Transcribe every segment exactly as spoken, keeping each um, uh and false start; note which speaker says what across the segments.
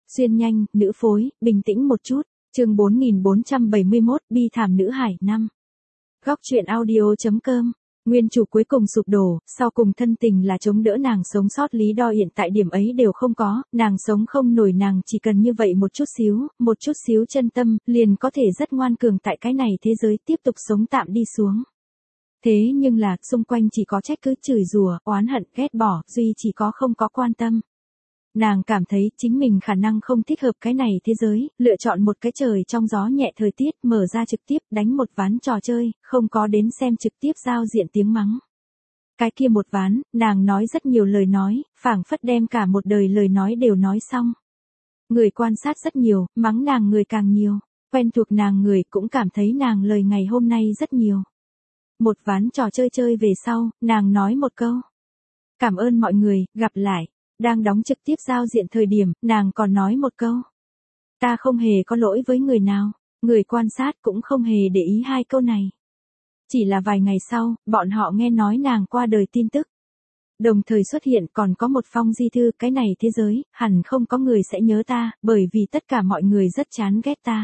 Speaker 1: Xuyên nhanh, nữ phối, bình tĩnh một chút. Chương bốn nghìn bốn trăm bảy mươi mốt, bi thảm nữ hải năm. Góc truyện audio.com. Nguyên chủ cuối cùng sụp đổ, sau cùng thân tình là chống đỡ nàng sống sót, lý do hiện tại điểm ấy đều không có, nàng sống không nổi, nàng chỉ cần như vậy một chút xíu, một chút xíu chân tâm, liền có thể rất ngoan cường tại cái này thế giới tiếp tục sống tạm đi xuống. Thế nhưng là, xung quanh chỉ có trách cứ, chửi rủa, oán hận, ghét bỏ, duy chỉ có không có quan tâm. Nàng cảm thấy chính mình khả năng không thích hợp cái này thế giới, lựa chọn một cái trời trong gió nhẹ thời tiết, mở ra trực tiếp đánh một ván trò chơi, không có đến xem trực tiếp giao diện tiếng mắng. Cái kia một ván, nàng nói rất nhiều lời nói, phảng phất đem cả một đời lời nói đều nói xong. Người quan sát rất nhiều, mắng nàng người càng nhiều, quen thuộc nàng người cũng cảm thấy nàng lời ngày hôm nay rất nhiều. Một ván trò chơi chơi về sau, nàng nói một câu. Cảm ơn mọi người, gặp lại. Đang đóng trực tiếp giao diện thời điểm, nàng còn nói một câu. Ta không hề có lỗi với người nào, người quan sát cũng không hề để ý hai câu này. Chỉ là vài ngày sau, bọn họ nghe nói nàng qua đời tin tức. Đồng thời xuất hiện còn có một phong di thư, cái này thế giới, hẳn không có người sẽ nhớ ta, bởi vì tất cả mọi người rất chán ghét ta.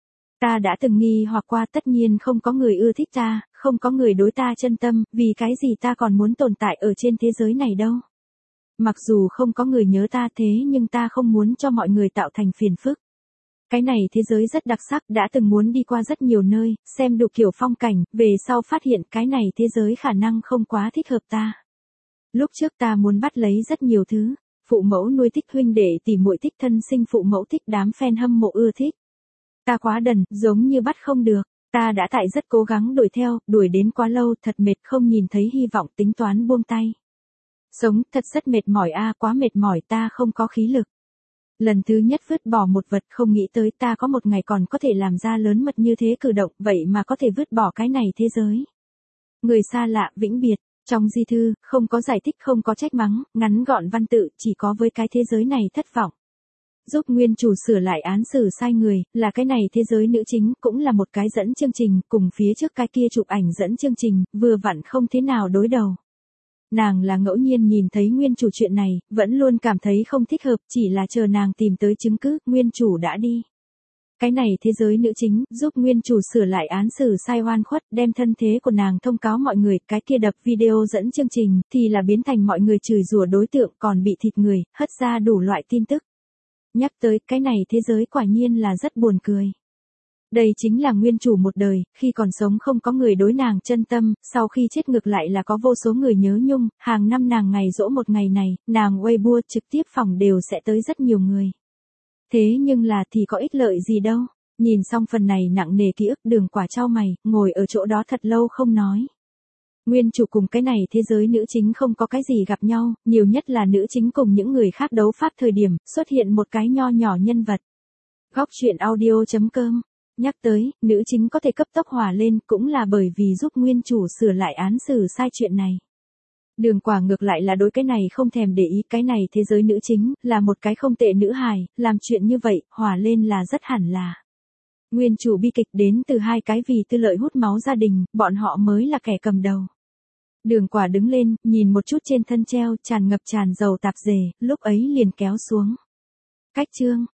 Speaker 1: Ta đã từng nghi hoặc qua, tất nhiên không có người ưa thích ta, không có người đối ta chân tâm, vì cái gì ta còn muốn tồn tại ở trên thế giới này đâu. Mặc dù không có người nhớ ta thế nhưng ta không muốn cho mọi người tạo thành phiền phức. Cái này thế giới rất đặc sắc, đã từng muốn đi qua rất nhiều nơi, xem đủ kiểu phong cảnh, về sau phát hiện cái này thế giới khả năng không quá thích hợp ta. Lúc trước ta muốn bắt lấy rất nhiều thứ, phụ mẫu nuôi thích, huynh đệ tỷ muội thích, thân sinh phụ mẫu thích, đám fan hâm mộ ưa thích. Ta quá đần, giống như bắt không được, ta đã tại rất cố gắng đuổi theo, đuổi đến quá lâu, thật mệt, không nhìn thấy hy vọng, tính toán buông tay. Sống thật rất mệt mỏi a, quá mệt mỏi, ta không có khí lực. Lần thứ nhất vứt bỏ một vật, không nghĩ tới ta có một ngày còn có thể làm ra lớn mật như thế cử động, vậy mà có thể vứt bỏ cái này thế giới. Người xa lạ, vĩnh biệt, trong di thư, không có giải thích, không có trách mắng, ngắn gọn văn tự, chỉ có với cái thế giới này thất vọng. Giúp nguyên chủ sửa lại án xử sai người, là cái này thế giới nữ chính, cũng là một cái dẫn chương trình, cùng phía trước cái kia chụp ảnh dẫn chương trình, vừa vặn không thế nào đối đầu. Nàng là ngẫu nhiên nhìn thấy nguyên chủ chuyện này, vẫn luôn cảm thấy không thích hợp, chỉ là chờ nàng tìm tới chứng cứ, nguyên chủ đã đi. Cái này thế giới nữ chính, giúp nguyên chủ sửa lại án xử sai oan khuất, đem thân thế của nàng thông cáo mọi người, cái kia đập video dẫn chương trình, thì là biến thành mọi người chửi rủa đối tượng, còn bị thịt người, hất ra đủ loại tin tức. Nhắc tới, cái này thế giới quả nhiên là rất buồn cười. Đây chính là nguyên chủ một đời, khi còn sống không có người đối nàng chân tâm, sau khi chết ngược lại là có vô số người nhớ nhung, hàng năm nàng ngày giỗ một ngày này, nàng Weibo trực tiếp phòng đều sẽ tới rất nhiều người. Thế nhưng là thì có ích lợi gì đâu, nhìn xong phần này nặng nề ký ức, Đường Quả chau mày, ngồi ở chỗ đó thật lâu không nói. Nguyên chủ cùng cái này thế giới nữ chính không có cái gì gặp nhau, nhiều nhất là nữ chính cùng những người khác đấu pháp thời điểm, xuất hiện một cái nho nhỏ nhân vật. Góc truyện audio.com. Nhắc tới, nữ chính có thể cấp tốc hòa lên cũng là bởi vì giúp nguyên chủ sửa lại án xử sai chuyện này. Đường Quả ngược lại là đối cái này không thèm để ý, cái này thế giới nữ chính, là một cái không tệ nữ hài, làm chuyện như vậy, hòa lên là rất hẳn là. Nguyên chủ bi kịch đến từ hai cái vì tư lợi hút máu gia đình, bọn họ mới là kẻ cầm đầu. Đường Quả đứng lên, nhìn một chút trên thân treo, tràn ngập tràn dầu tạp dề, lúc ấy liền kéo xuống. Cách chương.